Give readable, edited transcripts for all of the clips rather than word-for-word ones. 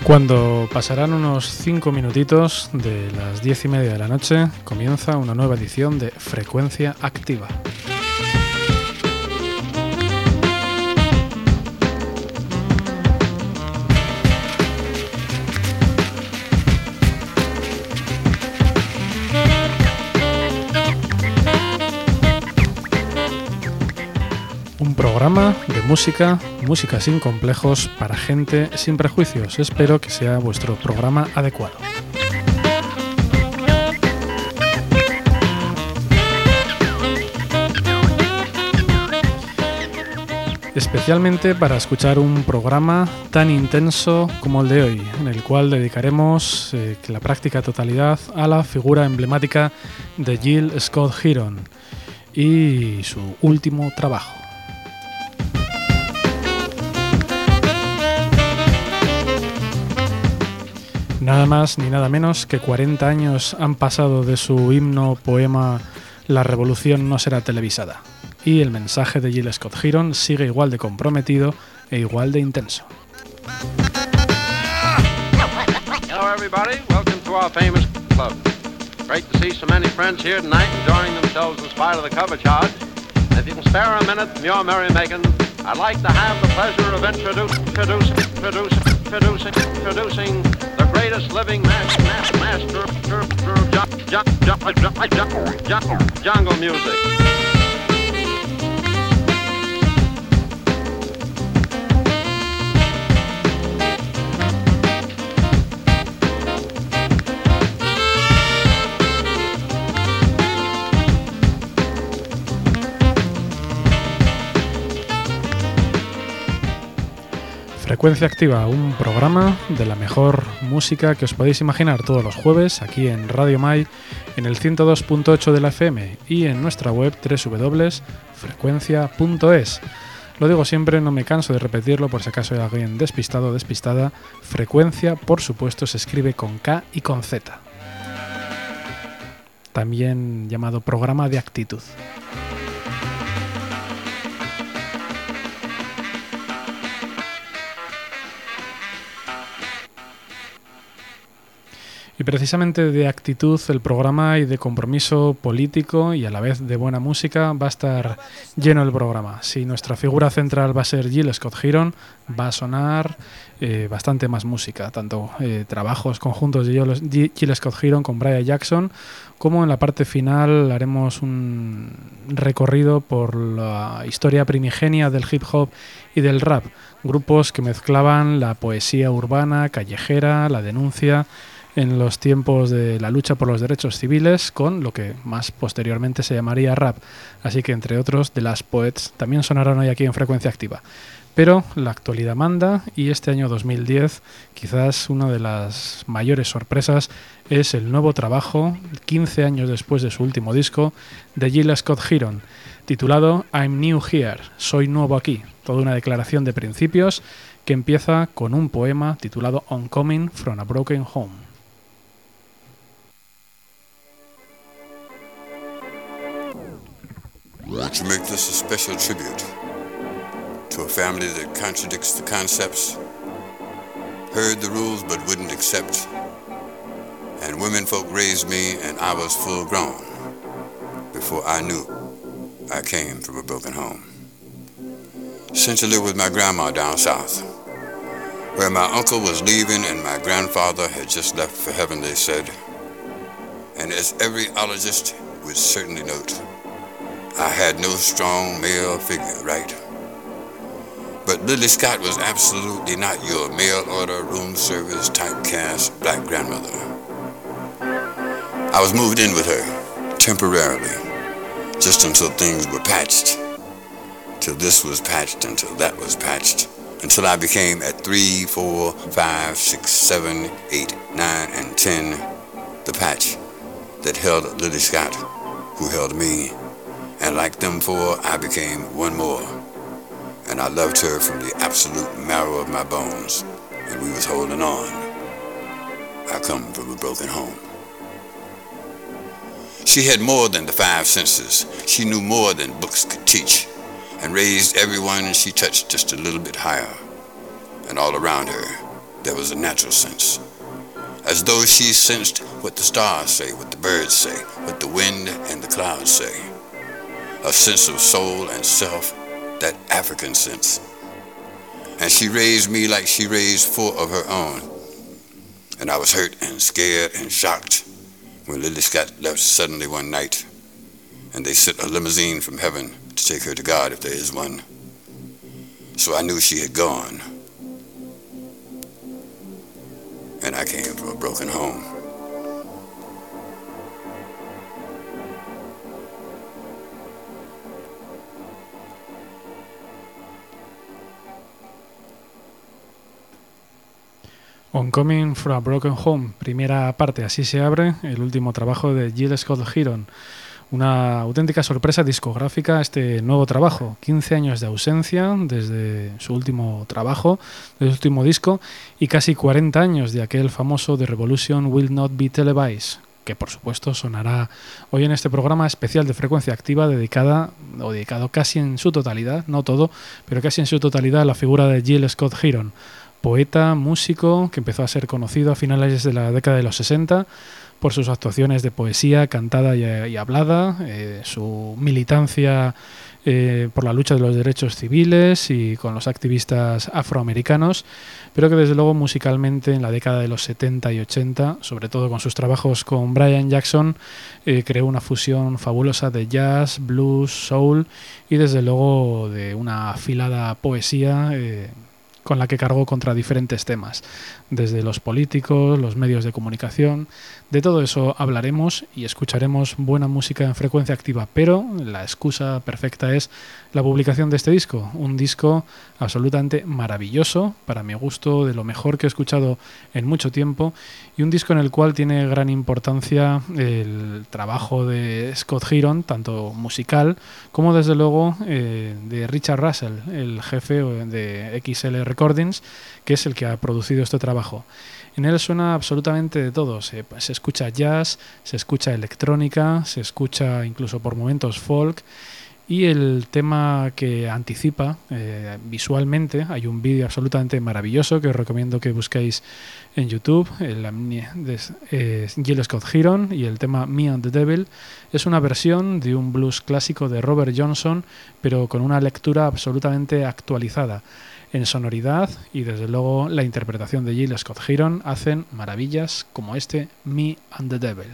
Cuando pasarán unos 5 minutitos de las 10:30 de la noche, comienza una nueva edición de Frecuencia Activa. Un programa de música sin complejos para gente sin prejuicios. Espero que sea vuestro programa adecuado. Especialmente para escuchar un programa tan intenso como el de hoy, en el cual dedicaremos la práctica totalidad a la figura emblemática de Gil Scott-Heron y su último trabajo. Nada más ni nada menos que 40 años han pasado de su himno poema La revolución no será televisada, y el mensaje de Gil Scott-Heron sigue igual de comprometido e igual de intenso. Hello everybody, welcome to our famous club. Great to see so many friends here tonight enjoying themselves in spite of the cover charge. And if you can spare a minute from your merrymaking, I'd like to have the pleasure of introducing the greatest living master of jungle music. Frecuencia Activa, un programa de la mejor música que os podéis imaginar todos los jueves aquí en Radio Mai, en el 102.8 de la FM y en nuestra web www.frecuencia.es. Lo digo siempre, no me canso de repetirlo por si acaso hay alguien despistado o despistada. Frecuencia, por supuesto, se escribe con K y con Z. También llamado programa de actitud. Y precisamente de actitud el programa y de compromiso político y a la vez de buena música va a estar lleno el programa. Si nuestra figura central va a ser Gil Scott-Heron, va a sonar bastante más música, tanto trabajos conjuntos de Gil Scott-Heron con Brian Jackson, como en la parte final haremos un recorrido por la historia primigenia del hip hop y del rap, grupos que mezclaban la poesía urbana, callejera, la denuncia en los tiempos de la lucha por los derechos civiles con lo que más posteriormente se llamaría rap. Así que, entre otros, The Last Poets también sonarán hoy aquí en Frecuencia Activa. Pero la actualidad manda y este año 2010 quizás una de las mayores sorpresas es el nuevo trabajo, 15 años después de su último disco, de Gil Scott-Heron, titulado I'm New Here, Soy Nuevo Aquí, toda una declaración de principios que empieza con un poema titulado Homecoming from a Broken Home. To make this a special tribute to a family that contradicts the concepts, heard the rules but wouldn't accept, and women folk raised me and I was full grown before I knew I came from a broken home. Sent to live with my grandma down south, where my uncle was leaving and my grandfather had just left for heaven, they said, and as every ologist would certainly note, I had no strong male figure, right? But Lily Scott was absolutely not your mail-order, room service, typecast black grandmother. I was moved in with her, temporarily, just until things were patched, till this was patched, until that was patched, until I became at 3, 4, 5, 6, 7, 8, 9, and 10, the patch that held Lily Scott, who held me. And like them four, I became one more. And I loved her from the absolute marrow of my bones. And we was holding on. I come from a broken home. She had more than the 5 senses. She knew more than books could teach. And raised everyone she touched just a little bit higher. And all around her there was a natural sense, as though she sensed what the stars say, what the birds say, what the wind and the clouds say. A sense of soul and self, that African sense. And she raised me like she raised 4 of her own. And I was hurt and scared and shocked when Lily Scott left suddenly one night, and they sent a limousine from heaven to take her to God, if there is one. So I knew she had gone. And I came from a broken home. On Coming from a Broken Home, primera parte, así se abre el último trabajo de Gil Scott-Heron. Una auténtica sorpresa discográfica este nuevo trabajo, 15 años de ausencia desde su último trabajo, desde su último disco, y casi 40 años de aquel famoso The Revolution Will Not Be Televised, que por supuesto sonará hoy en este programa especial de Frecuencia Activa dedicado casi en su totalidad, no todo, pero casi en su totalidad a la figura de Gil Scott-Heron. Poeta, músico, que empezó a ser conocido a finales de la década de los 60 por sus actuaciones de poesía cantada y hablada, su militancia por la lucha de los derechos civiles y con los activistas afroamericanos, pero que desde luego musicalmente en la década de los 70 y 80, sobre todo con sus trabajos con Brian Jackson, creó una fusión fabulosa de jazz, blues, soul y desde luego de una afilada poesía con la que cargó contra diferentes temas, desde los políticos, los medios de comunicación. De todo eso hablaremos y escucharemos buena música en Frecuencia Activa, pero la excusa perfecta es la publicación de este disco, un disco absolutamente maravilloso, para mi gusto, de lo mejor que he escuchado en mucho tiempo, y un disco en el cual tiene gran importancia el trabajo de Scott-Heron, tanto musical como desde luego de Richard Russell, el jefe de XL Recordings, que es el que ha producido este trabajo. En él suena absolutamente de todo, se escucha jazz, se escucha electrónica, se escucha incluso por momentos folk, y el tema que anticipa visualmente, hay un vídeo absolutamente maravilloso que os recomiendo que busquéis en YouTube, Gil Scott-Heron, y el tema Me and the Devil es una versión de un blues clásico de Robert Johnson, pero con una lectura absolutamente actualizada. En sonoridad y desde luego la interpretación de Gil Scott-Heron hacen maravillas como este Me and the Devil.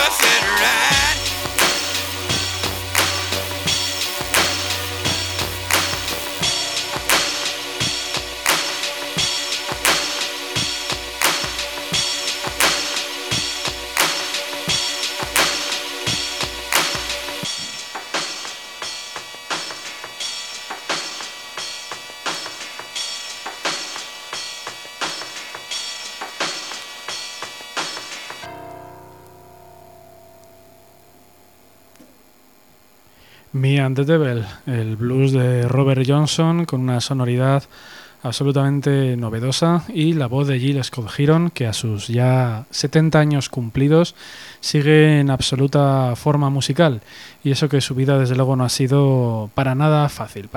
rough and right. Me and the Devil, el blues de Robert Johnson con una sonoridad absolutamente novedosa y la voz de Gil Scott-Heron, que a sus ya 70 años cumplidos sigue en absoluta forma musical, y eso que su vida desde luego no ha sido para nada fácil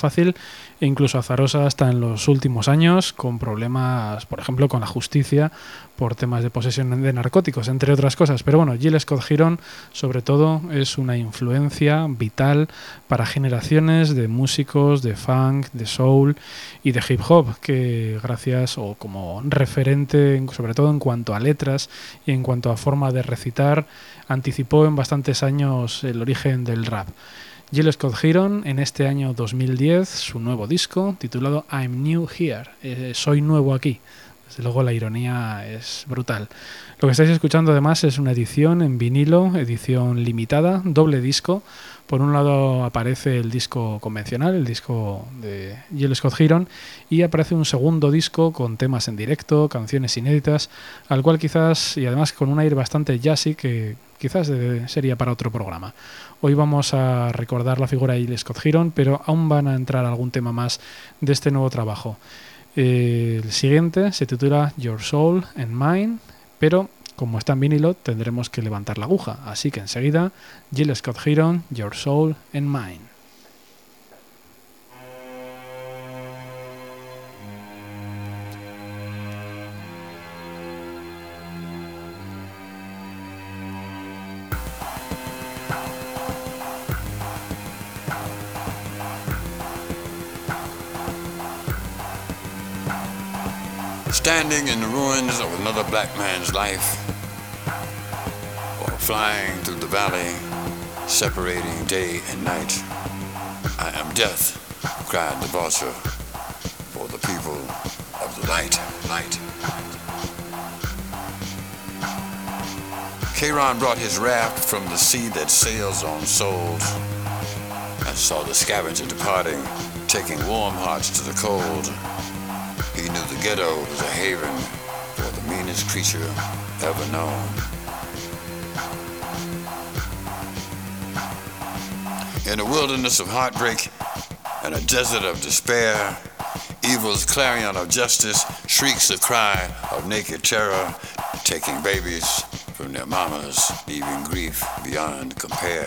e incluso azarosa hasta en los últimos años, con problemas, por ejemplo, con la justicia por temas de posesión de narcóticos, entre otras cosas. Pero bueno, Gil Scott-Heron sobre todo es una influencia vital para generaciones de músicos de funk, de soul y de hip hop, que gracias o como referente, sobre todo en cuanto a letras y en cuanto a forma de recitar, anticipó en bastantes años el origen del rap. Gil Scott-Heron en este año 2010 su nuevo disco titulado I'm New Here, soy nuevo aquí. Desde luego la ironía es brutal. Lo que estáis escuchando además es una edición en vinilo, edición limitada, doble disco. Por un lado aparece el disco convencional, el disco de Gil Scott-Heron, y aparece un segundo disco con temas en directo, canciones inéditas, al cual quizás, y además con un aire bastante jazzy que quizás sería para otro programa. Hoy vamos a recordar la figura de Gil Scott-Heron, pero aún van a entrar algún tema más de este nuevo trabajo. El siguiente se titula Your Soul and Mine, pero como está en vinilo tendremos que levantar la aguja, así que enseguida Gil Scott-Heron, Your Soul and Mine. Standing in the ruins of another black man's life, or flying through the valley, separating day and night. I am death, cried the vulture, for the people of the light. Charon brought his raft from the sea that sails on souls, and saw the scavenger departing, taking warm hearts to the cold. He knew the ghetto was a haven for the meanest creature ever known. In a wilderness of heartbreak and a desert of despair, evil's clarion of justice shrieks the cry of naked terror, taking babies from their mamas, leaving grief beyond compare.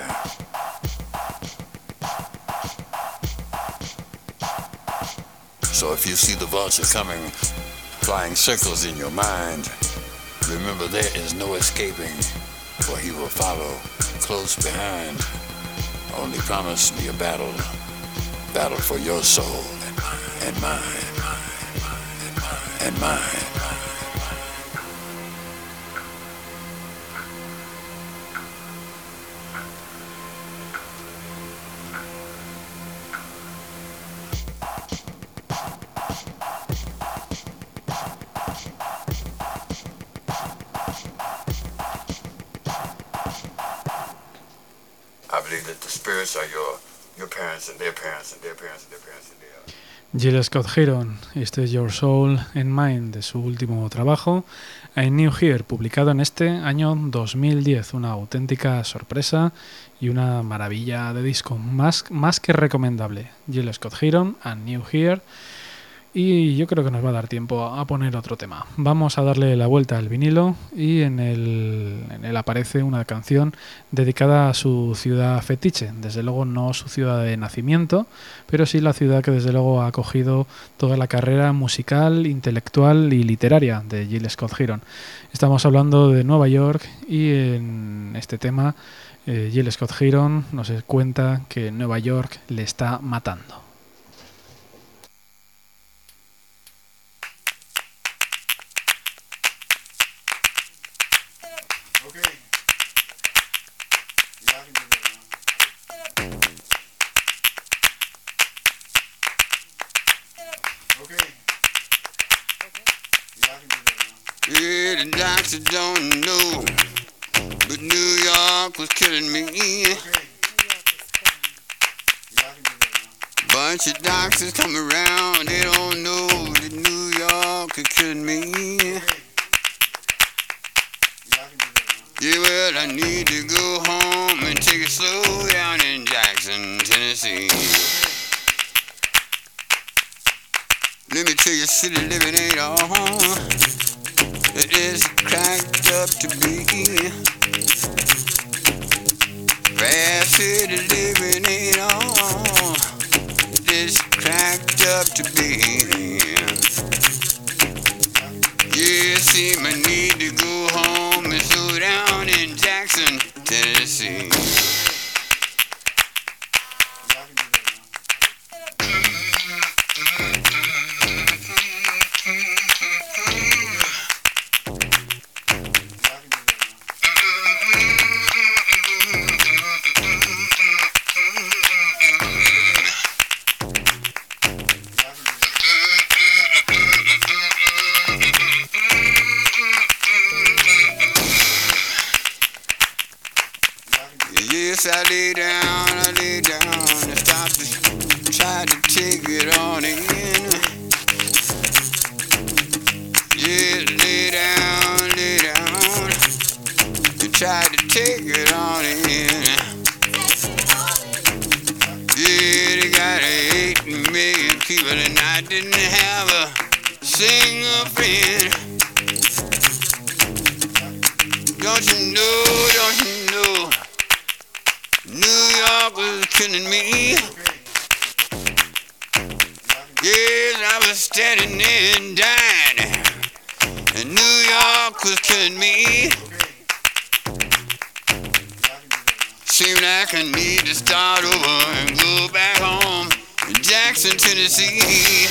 So if you see the vulture coming, flying circles in your mind, remember there is no escaping, for he will follow close behind. Only promise me a battle for your soul and mine, and mine. I believe that the spirits are your parents and their parents and their parents and their parents and their... Gil Scott-Heron, este es Your Soul and Mine de su último trabajo, I'm New Here, publicado en este año 2010, una auténtica sorpresa y una maravilla de disco, más que recomendable. Gil Scott-Heron, I'm New Here. Y yo creo que nos va a dar tiempo a poner otro tema. Vamos a darle la vuelta al vinilo y en él aparece una canción dedicada a su ciudad fetiche. Desde luego no su ciudad de nacimiento, pero sí la ciudad que desde luego ha acogido toda la carrera musical, intelectual y literaria de Gil Scott-Heron. Estamos hablando de Nueva York y en este tema Gil Scott-Heron nos cuenta que Nueva York le está matando. Yeah, the doctor don't know, but New York was killing me. Bunch of doctors come around, they don't know that New York is killing me. Yeah, well, I need to go home and take it slow down in Jackson, Tennessee. Let me tell you, city living ain't all it is cracked up to be. Fast city living ain't all it is cracked up to be. Yeah, see, I need to go home and slow down in Jackson, Tennessee. Yes, I lay down, and stop to try to take it on in. Yeah, lay down, and try to take it on in. Yeah, they got 8 million people and I didn't have a single friend. Don't you know, New York was killing me. Yes, I was standing there and dying, and New York was killing me. Seemed like I need to start over and go back home to Jackson, Tennessee.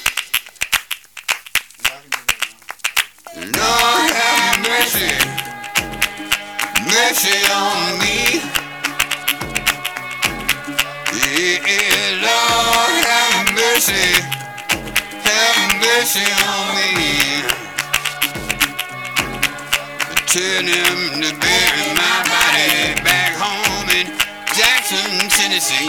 Lord have mercy, mercy on me. Yeah, Lord have mercy on me. Tell them to bury my body back home in Jackson, Tennessee.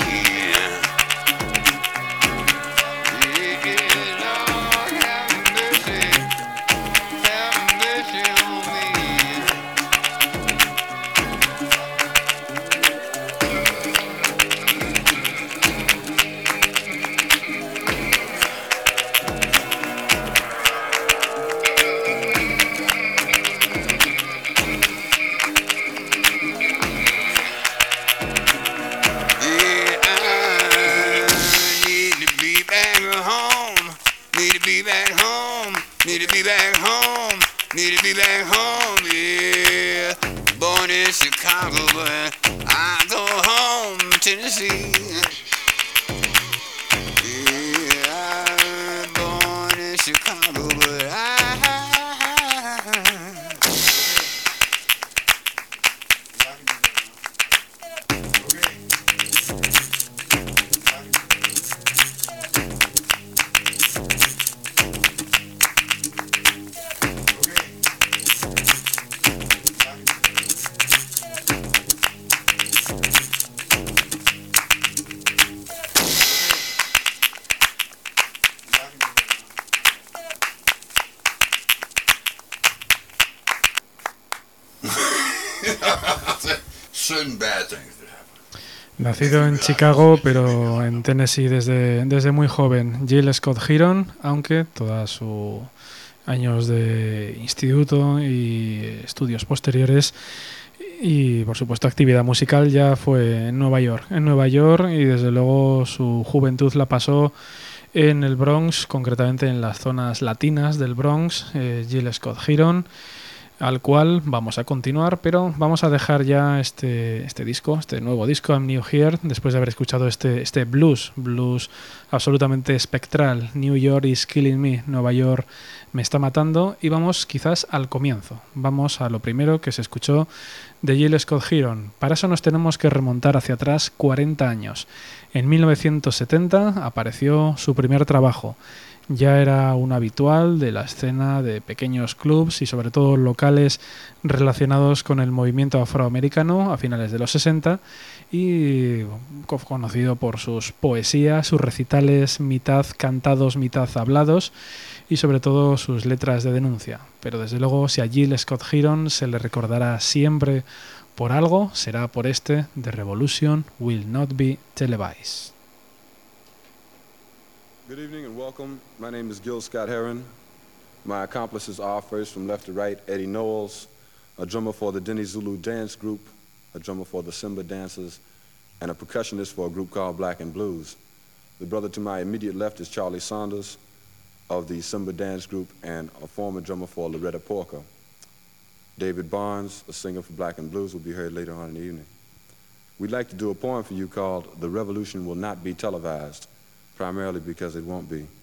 Yeah, Lord have mercy on me. Need to be back home, yeah. Born in Chicago, but I go home, Tennessee. Yeah, I'm born in Chicago, but certain bad things that happen. Nacido en Chicago, pero en Tennessee desde muy joven. Gil Scott-Heron, aunque todos sus años de instituto y estudios posteriores y, por supuesto, actividad musical ya fue en Nueva York. Y, desde luego, su juventud la pasó en el Bronx, concretamente en las zonas latinas del Bronx. Gil Scott-Heron, al cual vamos a continuar, pero vamos a dejar ya este nuevo disco, I'm New Here, después de haber escuchado este blues absolutamente espectral, New York is Killing Me, Nueva York me está matando, y vamos quizás al comienzo, vamos a lo primero que se escuchó de Gil Scott-Heron. Para eso nos tenemos que remontar hacia atrás 40 años. En 1970 apareció su primer trabajo, Ya era un habitual de la escena de pequeños clubs y sobre todo locales relacionados con el movimiento afroamericano a finales de los 60 y conocido por sus poesías, sus recitales mitad cantados, mitad hablados y sobre todo sus letras de denuncia. Pero desde luego si a Gil Scott-Heron se le recordará siempre por algo, será por este The Revolution Will Not Be Televised. Good evening and welcome. My name is Gil Scott-Heron. My accomplices are, first from left to right, Eddie Knowles, a drummer for the Denny Zulu Dance Group, a drummer for the Simba Dancers, and a percussionist for a group called Black and Blues. The brother to my immediate left is Charlie Saunders of the Simba Dance Group and a former drummer for Loretta Porker. David Barnes, a singer for Black and Blues, will be heard later on in the evening. We'd like to do a poem for you called The Revolution Will Not Be Televised, primarily because it won't be.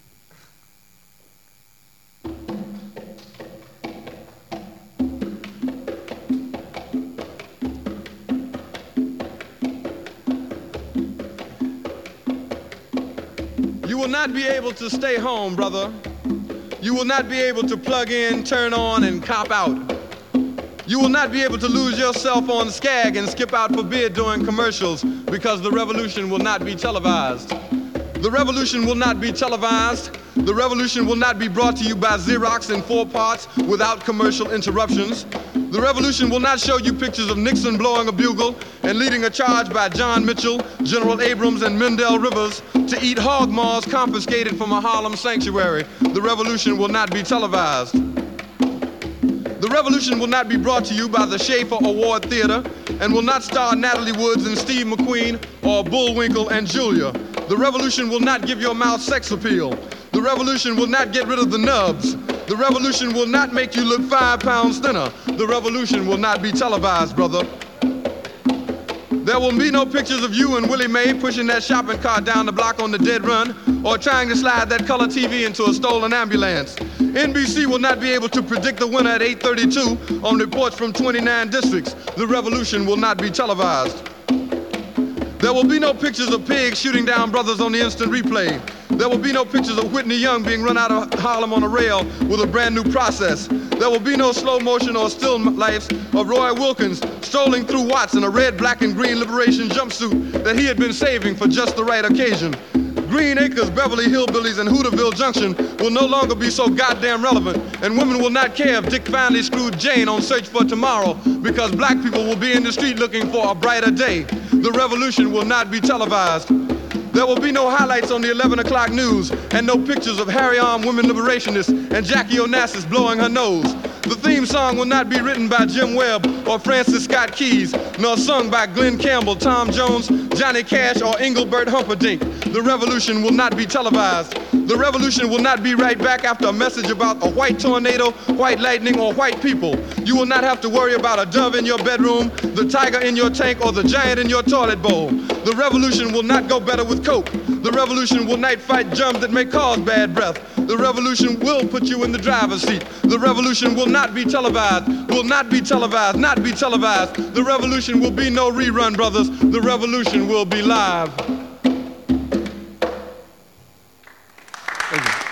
You will not be able to stay home, brother. You will not be able to plug in, turn on, and cop out. You will not be able to lose yourself on Skag and skip out for beer during commercials because the revolution will not be televised. The revolution will not be televised. The revolution will not be brought to you by Xerox in 4 parts without commercial interruptions. The revolution will not show you pictures of Nixon blowing a bugle and leading a charge by John Mitchell, General Abrams, and Mendel Rivers to eat hog maws confiscated from a Harlem sanctuary. The revolution will not be televised. The revolution will not be brought to you by the Schaefer Award Theater and will not star Natalie Woods and Steve McQueen or Bullwinkle and Julia. The revolution will not give your mouth sex appeal. The revolution will not get rid of the nubs. The revolution will not make you look 5 pounds thinner. The revolution will not be televised, brother. There will be no pictures of you and Willie Mae pushing that shopping cart down the block on the dead run or trying to slide that color TV into a stolen ambulance. NBC will not be able to predict the winner at 8:32 on reports from 29 districts. The revolution will not be televised. There will be no pictures of pigs shooting down brothers on the instant replay. There will be no pictures of Whitney Young being run out of Harlem on a rail with a brand new process. There will be no slow motion or still lifes of Roy Wilkins strolling through Watts in a red, black, and green liberation jumpsuit that he had been saving for just the right occasion. Green Acres, Beverly Hillbillies, and Hooterville Junction will no longer be so goddamn relevant, and women will not care if Dick finally screwed Jane on Search for Tomorrow because black people will be in the street looking for a brighter day. The revolution will not be televised. There will be no highlights on the 11 o'clock news and no pictures of Harry-armed women liberationists and Jackie Onassis blowing her nose. The theme song will not be written by Jim Webb or Francis Scott Keys, nor sung by Glenn Campbell, Tom Jones, Johnny Cash, or Engelbert Humperdinck. The revolution will not be televised. The revolution will not be right back after a message about a white tornado, white lightning, or white people. You will not have to worry about a dove in your bedroom, the tiger in your tank, or the giant in your toilet bowl. The revolution will not go better with Coke. The revolution will not fight germs that may cause bad breath. The revolution will put you in the driver's seat. The revolution will not be televised, will not be televised, not be televised. The revolution will be no rerun, brothers. The revolution will be live. Thank you.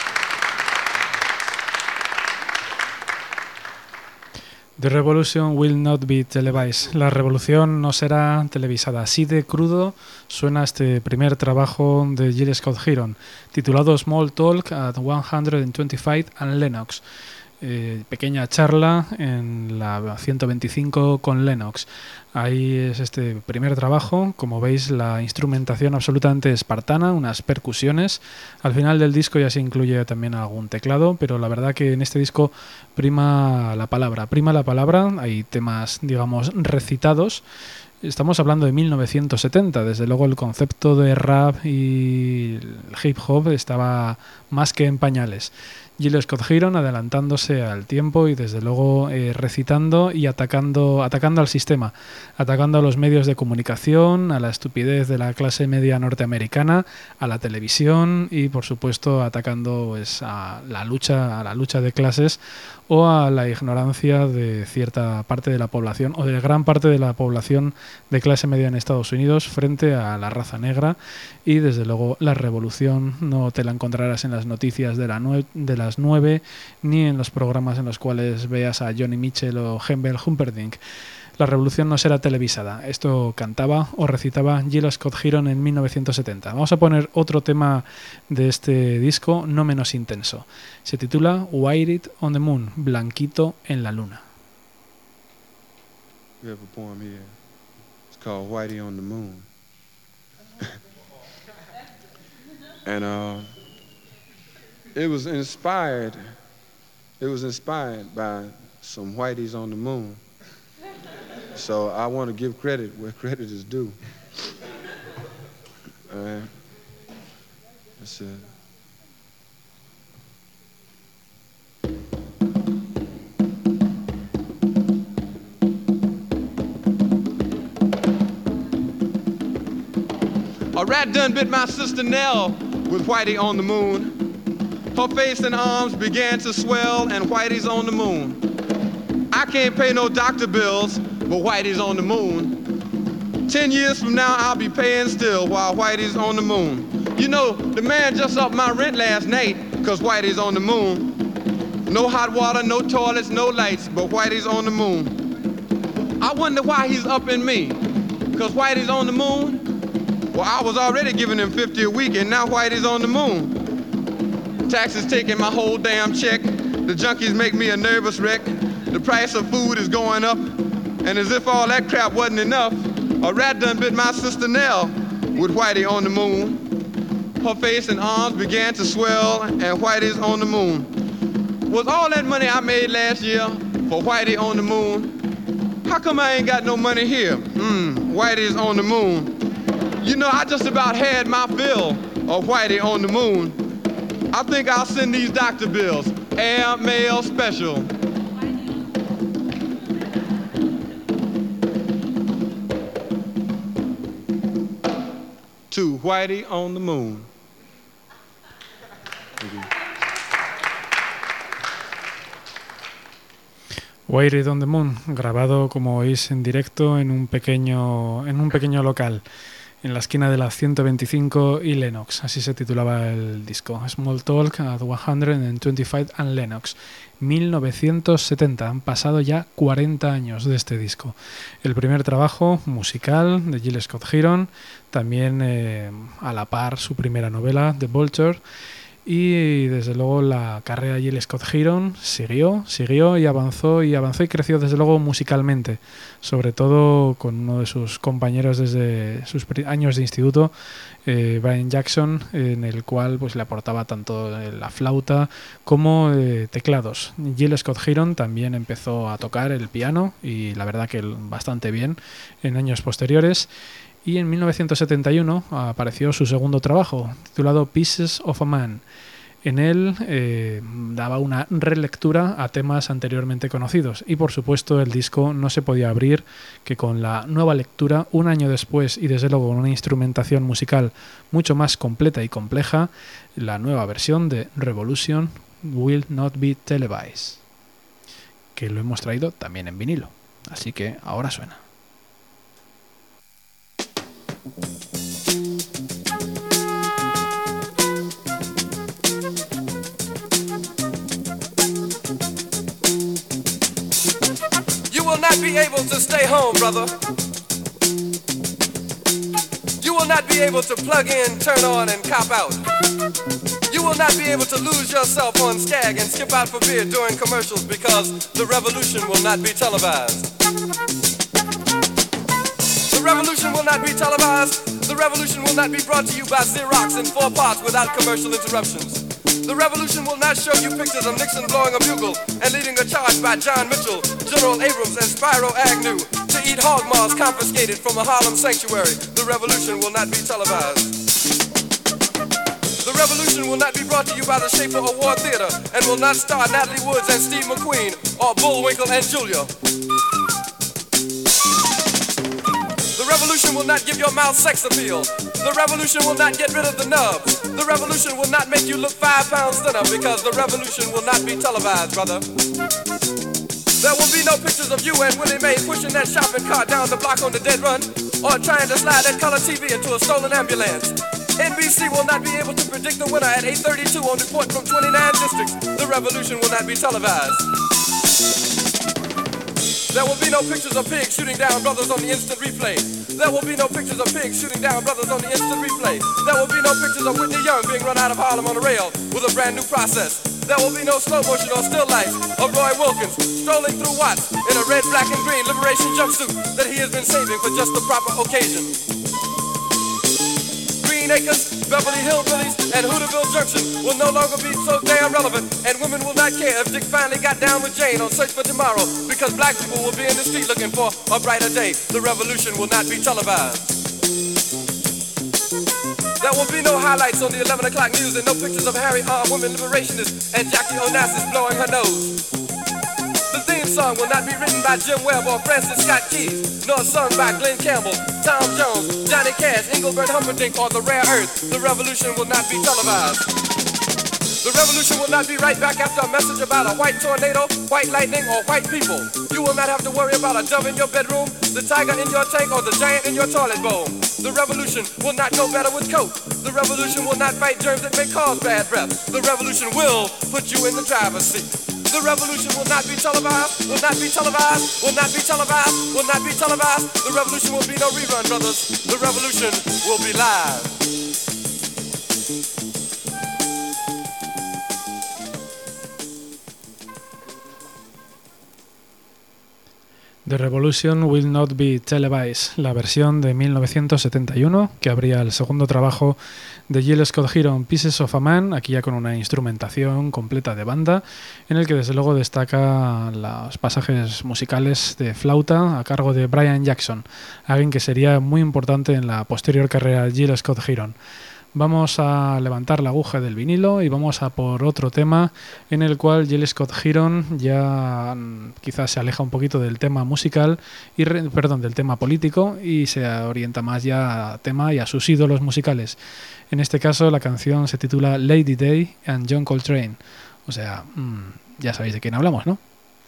The Revolution Will Not Be Televised. La revolución no será televisada. Así de crudo suena este primer trabajo de Gil Scott-Heron, titulado Small Talk at 125 and Lennox. Pequeña charla en la 125 con Lennox. Ahí es este primer trabajo. Como veis, la instrumentación absolutamente espartana, unas percusiones. Al final del disco ya se incluye también algún teclado, pero la verdad que en este disco prima la palabra. Hay temas, digamos, recitados. Estamos hablando de 1970, desde luego el concepto de rap y el hip hop estaba más que en pañales. Gil Scott-Heron adelantándose al tiempo y desde luego recitando y atacando al sistema, atacando a los medios de comunicación, a la estupidez de la clase media norteamericana, a la televisión y por supuesto atacando pues, a la lucha de clases o a la ignorancia de cierta parte de la población o de gran parte de la población de clase media en Estados Unidos frente a la raza negra. Y desde luego la revolución no te la encontrarás en las noticias de las 9 ni en los programas en los cuales veas a Johnny Mitchell o Hempel Humperdinck. La revolución no será televisada. Esto cantaba o recitaba Gil Scott-Heron en 1970. Vamos a poner otro tema de este disco, no menos intenso. Se titula White on the Moon, Blanquito en la Luna. We have a poem here. It's called Whitey on the Moon. And it was inspired by some whiteys on the moon. So I want to give credit where credit is due. All right. That's it. A rat done bit my sister Nell with Whitey on the moon. Her face and arms began to swell, and Whitey's on the moon. I can't pay no doctor bills, but Whitey's on the moon. 10 years from now, I'll be paying still while Whitey's on the moon. You know, the man just upped my rent last night, cause Whitey's on the moon. No hot water, no toilets, no lights, but Whitey's on the moon. I wonder why he's upping me, cause Whitey's on the moon? Well, I was already giving him $50 a week, and now Whitey's on the moon. Taxes taking my whole damn check. The junkies make me a nervous wreck. The price of food is going up. And as if all that crap wasn't enough, a rat done bit my sister Nell with Whitey on the moon. Her face and arms began to swell, and Whitey's on the moon. Was all that money I made last year for Whitey on the moon? How come I ain't got no money here? Whitey's on the moon. You know, I just about had my fill of Whitey on the moon. I think I'll send these doctor bills, air, mail, special. To Whitey on the moon. Whitey on the Moon, grabado como oís en directo en un pequeño local en la esquina de la 125 y Lenox, así se titulaba el disco. Small Talk at 125 and Lenox, 1970. Han pasado ya 40 años de este disco. El primer trabajo musical de Gil Scott-Heron, también a la par su primera novela, The Vulture. Y desde luego la carrera de Gil Scott-Heron siguió y avanzó y creció desde luego musicalmente, sobre todo con uno de sus compañeros desde sus años de instituto, Brian Jackson, en el cual pues le aportaba tanto la flauta como teclados. Gil Scott-Heron también empezó a tocar el piano y la verdad que bastante bien en años posteriores. Y en 1971 apareció su segundo trabajo, titulado Pieces of a Man. En él daba una relectura a temas anteriormente conocidos y por supuesto el disco no se podía abrir que con la nueva lectura un año después y desde luego con una instrumentación musical mucho más completa y compleja, la nueva versión de Revolution Will Not Be Televised, que lo hemos traído también en vinilo, así que ahora suena. You will not be able to stay home, brother. You will not be able to plug in, turn on, and cop out. You will not be able to lose yourself on Skag and skip out for beer during commercials because the revolution will not be televised. The revolution will not be televised. The revolution will not be brought to you by Xerox in 4 parts without commercial interruptions. The revolution will not show you pictures of Nixon blowing a bugle and leading a charge by John Mitchell, General Abrams, and Spyro Agnew to eat hog maws confiscated from a Harlem sanctuary. The revolution will not be televised. The revolution will not be brought to you by the Schaefer Award Theater and will not star Natalie Woods and Steve McQueen or Bullwinkle and Julia. The revolution will not give your mouth sex appeal. The revolution will not get rid of the nubs. The revolution will not make you look 5 pounds thinner because the revolution will not be televised, brother. There will be no pictures of you and Willie Mae pushing that shopping cart down the block on the dead run or trying to slide that color TV into a stolen ambulance. NBC will not be able to predict the winner at 8:32 on report from 29 districts. The revolution will not be televised. There will be no pictures of pigs shooting down brothers on the instant replay. There will be no pictures of pigs shooting down brothers on the instant replay. There will be no pictures of Whitney Young being run out of Harlem on a rail with a brand new process. There will be no slow motion or still life of Roy Wilkins strolling through Watts in a red, black, and green liberation jumpsuit that he has been saving for just the proper occasion. Green Acres, Beverly Hillbillies, and Hooterville Junction will no longer be so damn relevant, and women will not care if Dick finally got down with Jane on Search for Tomorrow, because black people will be in the street looking for a brighter day. The revolution will not be televised. There will be no highlights on the 11 o'clock news and no pictures of Harry women liberationists and Jackie Onassis blowing her nose. The theme song will not be written by Jim Webb or Francis Scott Keys, nor sung by Glenn Campbell, Tom Jones, Johnny Cash, Engelbert Humperdinck, or The Rare Earth. The revolution will not be televised. The revolution will not be right back after a message about a white tornado, white lightning, or white people. You will not have to worry about a dove in your bedroom, the tiger in your tank, or the giant in your toilet bowl. The revolution will not go better with coke. The revolution will not fight germs that may cause bad breath. The revolution will put you in the driver's seat. The revolution will not be televised, will not be televised, will not be televised, will not be televised. The revolution will be no rerun, brothers. The revolution will be live. The Revolution Will Not Be Televised, la versión de 1971 que abría el segundo trabajo de Gil Scott-Heron, Pieces of a Man, aquí ya con una instrumentación completa de banda, en el que desde luego destaca los pasajes musicales de flauta a cargo de Brian Jackson, alguien que sería muy importante en la posterior carrera de Gil Scott-Heron. Vamos a levantar la aguja del vinilo y vamos a por otro tema en el cual Gil Scott-Heron ya quizás se aleja un poquito del tema musical del tema político y se orienta más ya a tema y a sus ídolos musicales. En este caso la canción se titula Lady Day and John Coltrane. O sea, ya sabéis de quién hablamos, ¿no?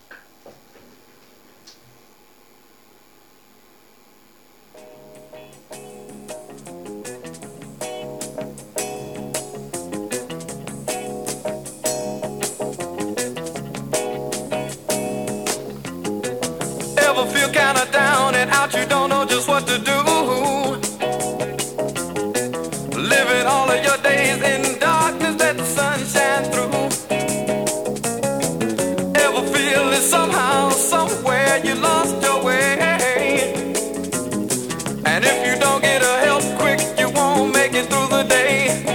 Feel kinda down and out, you don't know just what to do. Living all of your days in darkness, let the sun shine through. Ever feel that somehow, somewhere you lost your way? And if you don't get a help quick, you won't make it through the day.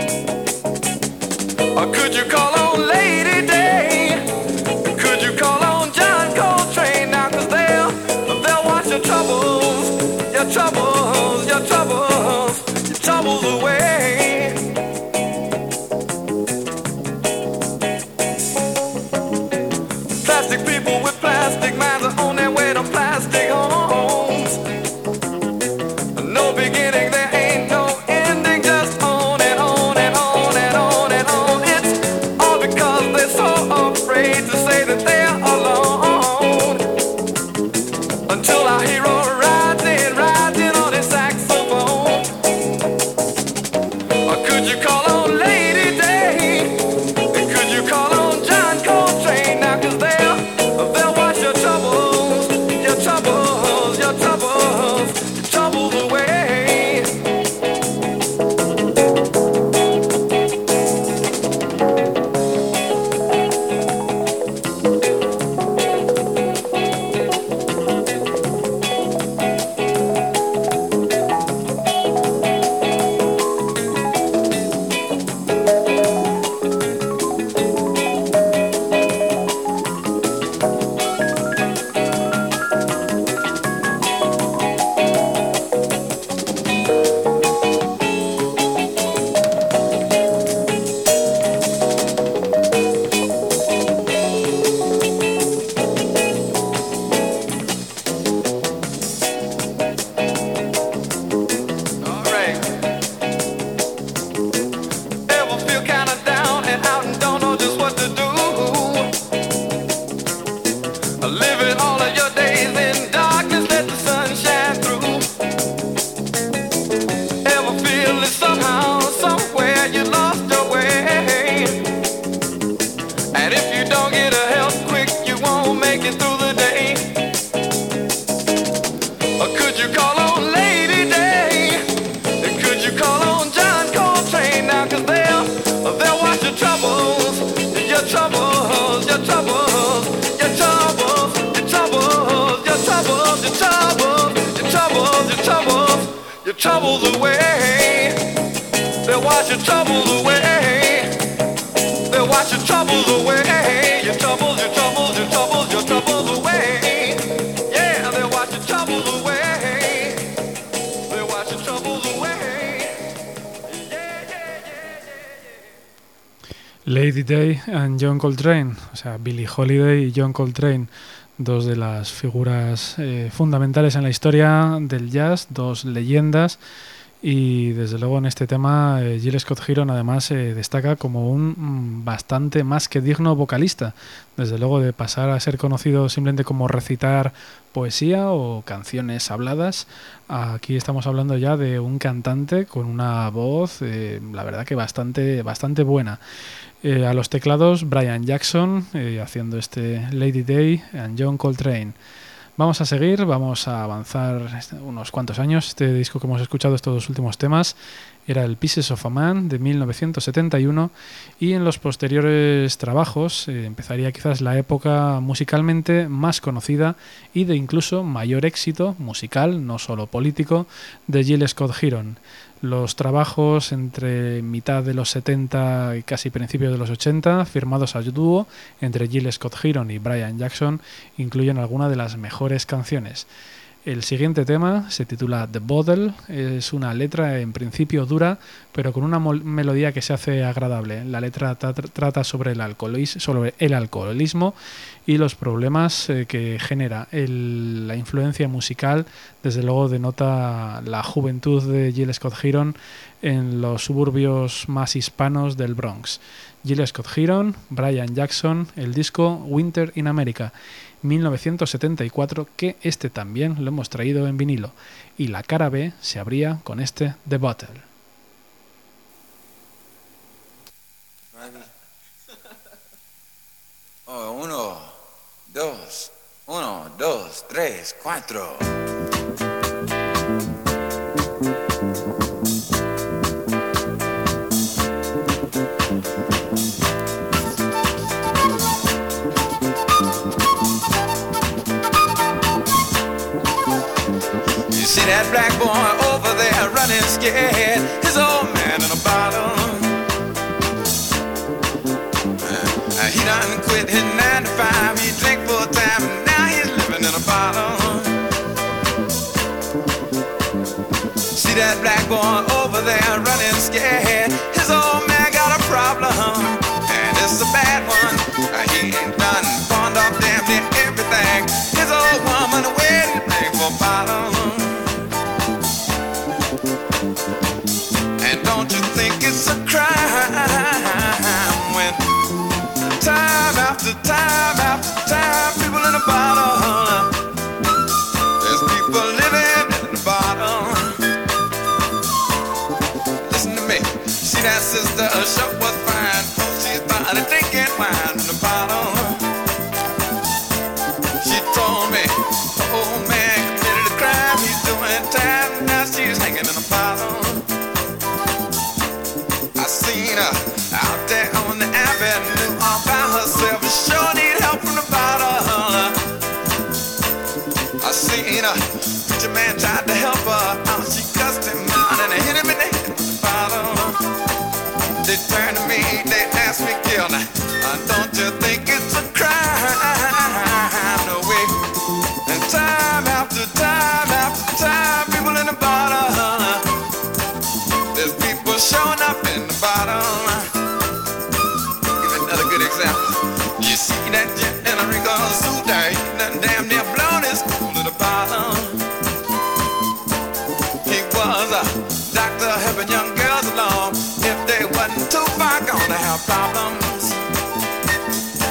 Or could you call on Lady Day? Could you call on John Coltrane now? Your troubles away. Plastic people with plastic minds are on their way to plastic homes. No beginning, there ain't no ending, just on and on and on and on and on. It's all because they're so afraid to say that they're alone. Until our hero rides in on his saxophone. Or could you call on Lady Day? And could you call on John Coltrane now? 'Cause they'll wash your trouble Live it all of your days in darkness, let the sun shine through. Ever feel it somehow, somewhere you lost your way? And if you don't get a help quick, you won't make it through the day. Or could you call on Lady Day? Could you call on John Coltrane now? 'Cause they'll wash your troubles, your troubles, your troubles, your troubles, your troubles, your troubles, your troubles, your troubles, your troubles, your troubles away. They'll wash your troubles away. They'll wash your troubles away. Your troubles, your troubles, your troubles, your troubles away. Yeah, they'll wash your troubles away. They'll wash your troubles away. Lady Day and John Coltrane, o sea, Billie Holiday y John Coltrane, dos de las figuras fundamentales en la historia del jazz, dos leyendas. Y desde luego en este tema Gil Scott-Heron además destaca como un bastante más que digno vocalista. Desde luego de pasar a ser conocido simplemente como recitar poesía o canciones habladas, aquí estamos hablando ya de un cantante con una voz la verdad que bastante buena. A los teclados Brian Jackson haciendo este Lady Day and John Coltrane. Vamos a seguir, vamos a avanzar unos cuantos años. Este disco que hemos escuchado, estos dos últimos temas, era el Pieces of a Man de 1971 y en los posteriores trabajos empezaría quizás la época musicalmente más conocida y de incluso mayor éxito musical, no solo político, de Gil Scott-Heron. Los trabajos entre mitad de los 70 y casi principios de los 80, firmados a dúo entre Gil Scott-Heron y Brian Jackson, incluyen algunas de las mejores canciones. El siguiente tema se titula The Bottle, es una letra en principio dura, pero con una melodía que se hace agradable. La letra trata sobre el alcoholismo y los problemas que genera. La influencia musical, desde luego, denota la juventud de Gil Scott-Heron en los suburbios más hispanos del Bronx. Gil Scott-Heron, Brian Jackson, el disco Winter in America, 1974, que este también lo hemos traído en vinilo. Y la cara B se abría con este The Bottle. Oh, 1, 2, 3, 4. See that black boy over there running scared, his old man in a bottle. He done quit his 9 to 5, he drink full time, and now he's living in a bottle. See that black boy over there running scared, his old man got a problem, and it's a bad one. He ain't done pawned off damn near everything. His old woman waiting for a bottle. And don't you think it's a crime when time after time after time people in a bottle, there's people living in a bottle. Listen to me, see that sister, her show was fine, she started drinking wine in a bottle. She told me, oh man committed a crime, he's doing time, now she's hanging in a bottle. Seen her out there on the avenue all by herself. Sure need help from the bottle. I seen her, preacher man tried to help her out. She cussed him out and hit him in the head with the bottle. They turned to me, they asked me, Gilda, don't you think it's a crime? No way. And time after time after time, people in the bottle. There's people showing up in the bottle. Give another good example. You see that gent in a Rico suit there, he done damn near blown his cool to the bottle. He was a doctor helping young girls along. If they wasn't too far gone to have problems.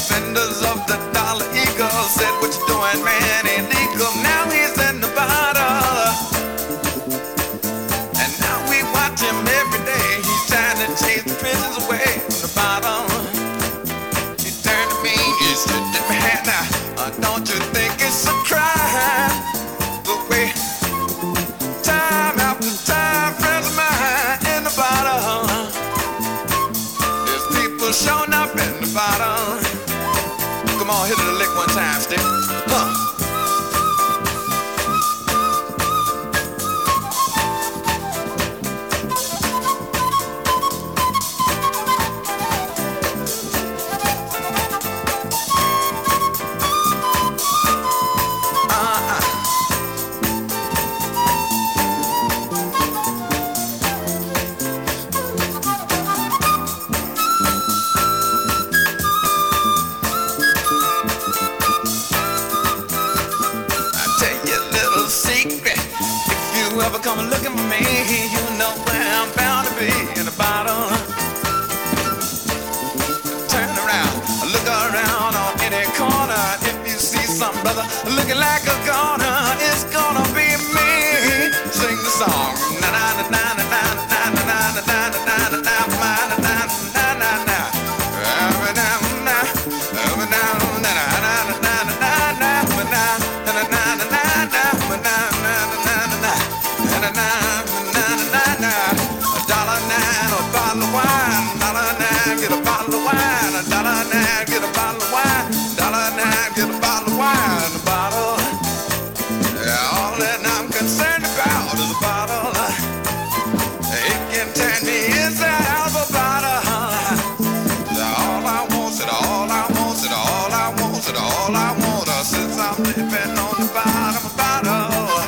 defenders of the dollar eagle said, what you doing, man, illegal. Now he's in the bottle, and now we watch him every day. He's trying to chase the prisons away from the bottom. He turned to me, he said, man, don't you think it's a crime the way time after time friends of mine in the bottom? There's people showing up in the bottom. Come on, hit it a lick one time, stick. Come looking for me, you know where I'm bound to be, in the bottom. Turn around, look around on any corner. If you see some brother looking like a goner, it's gonna be me. Sing the song. Na na na na na na na na na na na na na na na na na. Get a bottle of wine, $1.09, get a bottle of wine, $1.09, get a bottle of wine, a bottle. Yeah, all that I'm concerned about is a bottle. It can turn me inside out of a bottle. All I want, all I want, all I want, all I want, since I'm living on the bottom of a bottle.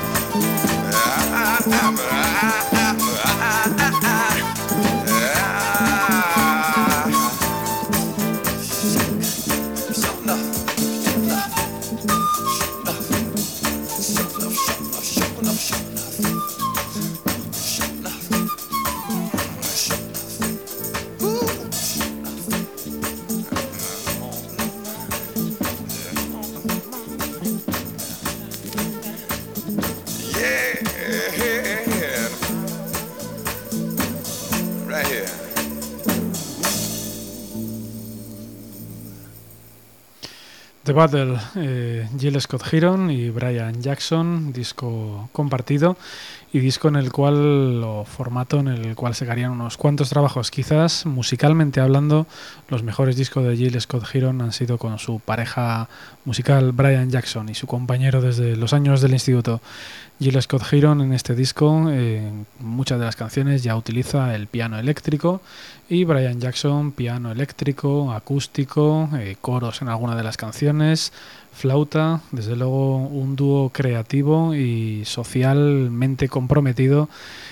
The Battle, Gil Scott-Heron y Brian Jackson, disco compartido y disco en el cual, o formato en el cual sacarían unos cuantos trabajos. Quizás musicalmente hablando, los mejores discos de Gil Scott-Heron han sido con su pareja musical Brian Jackson y su compañero desde los años del instituto. Gil Scott-Heron en este disco, en muchas de las canciones ya utiliza el piano eléctrico, y Brian Jackson piano eléctrico, acústico, coros en alguna de las canciones, flauta. Desde luego un dúo creativo y socialmente comprometido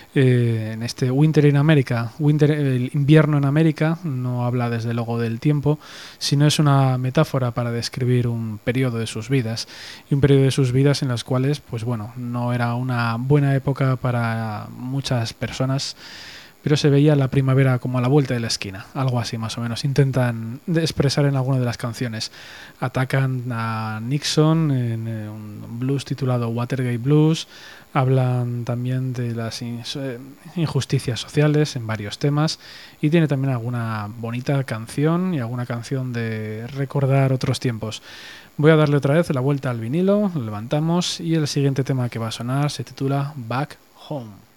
en este Winter in America. El invierno en América no habla desde luego del tiempo, sino es una metáfora para describir un periodo de sus vidas, y un periodo de sus vidas en las cuales, pues bueno, no era una buena época para muchas personas, pero se veía la primavera como a la vuelta de la esquina, algo así más o menos intentan expresar en alguna de las canciones. Atacan a Nixon en un blues titulado Watergate Blues, hablan también de las injusticias sociales en varios temas, y tiene también alguna bonita canción y alguna canción de recordar otros tiempos. Voy a darle otra vez la vuelta al vinilo, lo levantamos, y el siguiente tema que va a sonar se titula Back Home.